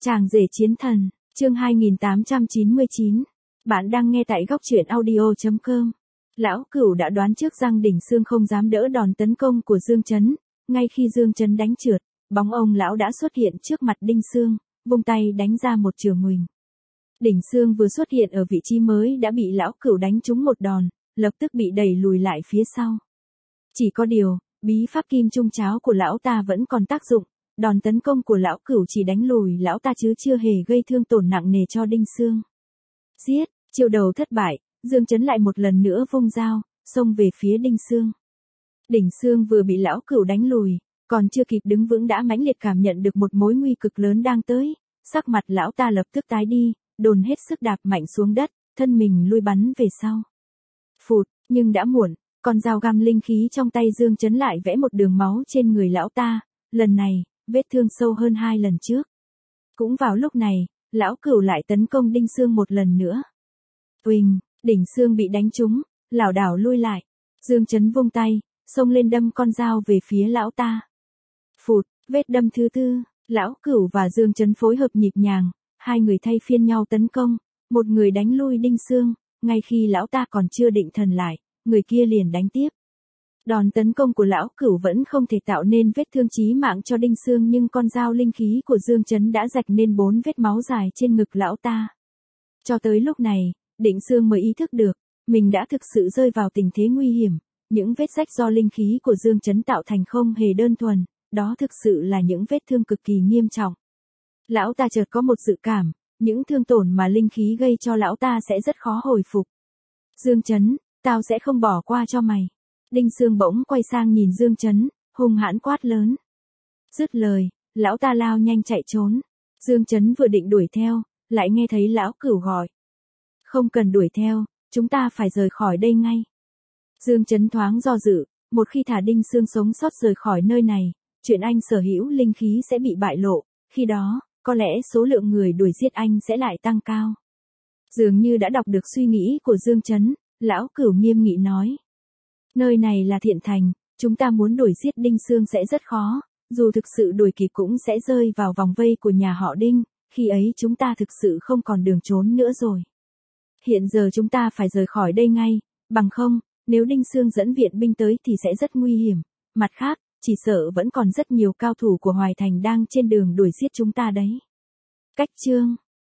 Chàng rể chiến thần, chương 2899. Bạn đang nghe tại góc truyện audio.com. Lão Cửu đã đoán trước rằng Đỉnh Sương không dám đỡ đòn tấn công của Dương Chấn. Ngay khi Dương Chấn đánh trượt, bóng ông lão đã xuất hiện trước mặt Đinh Sương, vung tay đánh ra một trường huỳnh. Đỉnh Sương vừa xuất hiện ở vị trí mới đã bị Lão Cửu đánh trúng một đòn, lập tức bị đẩy lùi lại phía sau. Chỉ có điều, bí pháp kim trung cháo của lão ta vẫn còn tác dụng. Đòn tấn công của Lão Cửu chỉ đánh lùi lão ta chứ chưa hề gây thương tổn nặng nề cho Đinh Sương. Giết, chiêu đầu thất bại, Dương Chấn lại một lần nữa vung dao, xông về phía Đinh Sương. Đỉnh Sương vừa bị Lão Cửu đánh lùi, còn chưa kịp đứng vững đã mãnh liệt cảm nhận được một mối nguy cực lớn đang tới, sắc mặt lão ta lập tức tái đi, dồn hết sức đạp mạnh xuống đất, thân mình lui bắn về sau. Phụt, nhưng đã muộn, con dao găm linh khí trong tay Dương Chấn lại vẽ một đường máu trên người lão ta, lần này, vết thương sâu hơn 2 lần trước. Cũng vào lúc này, Lão Cửu lại tấn công Đinh Sương một lần nữa. Uỳnh, Đỉnh Sương bị đánh trúng, lảo đảo lui lại. Dương Chấn vung tay, xông lên đâm con dao về phía lão ta. Phụt, vết đâm thứ tư, Lão Cửu và Dương Chấn phối hợp nhịp nhàng, hai người thay phiên nhau tấn công, một người đánh lui Đinh Sương, ngay khi lão ta còn chưa định thần lại, người kia liền đánh tiếp. Đòn tấn công của Lão Cửu vẫn không thể tạo nên vết thương chí mạng cho Đinh Sương, nhưng con dao linh khí của Dương Chấn đã rạch nên 4 vết máu dài trên ngực lão ta. Cho tới lúc này, Đinh Sương mới ý thức được, mình đã thực sự rơi vào tình thế nguy hiểm, những vết rách do linh khí của Dương Chấn tạo thành không hề đơn thuần, đó thực sự là những vết thương cực kỳ nghiêm trọng. Lão ta chợt có một dự cảm, những thương tổn mà linh khí gây cho lão ta sẽ rất khó hồi phục. Dương Chấn, tao sẽ không bỏ qua cho mày. Đinh Sương bỗng quay sang nhìn Dương Chấn, hung hãn quát lớn. Dứt lời, lão ta lao nhanh chạy trốn. Dương Chấn vừa định đuổi theo, lại nghe thấy Lão Cửu gọi. Không cần đuổi theo, chúng ta phải rời khỏi đây ngay. Dương Chấn thoáng do dự, một khi thả Đinh Sương sống sót rời khỏi nơi này, chuyện anh sở hữu linh khí sẽ bị bại lộ, khi đó, có lẽ số lượng người đuổi giết anh sẽ lại tăng cao. Dường như đã đọc được suy nghĩ của Dương Chấn, Lão Cửu nghiêm nghị nói. Nơi này là Thiện Thành, chúng ta muốn đuổi giết Đinh Sương sẽ rất khó, dù thực sự đuổi kịp cũng sẽ rơi vào vòng vây của nhà họ Đinh, khi ấy chúng ta thực sự không còn đường trốn nữa rồi. Hiện giờ chúng ta phải rời khỏi đây ngay, bằng không, nếu Đinh Sương dẫn viện binh tới thì sẽ rất nguy hiểm, mặt khác, chỉ sợ vẫn còn rất nhiều cao thủ của Hoài Thành đang trên đường đuổi giết chúng ta đấy. Cách chương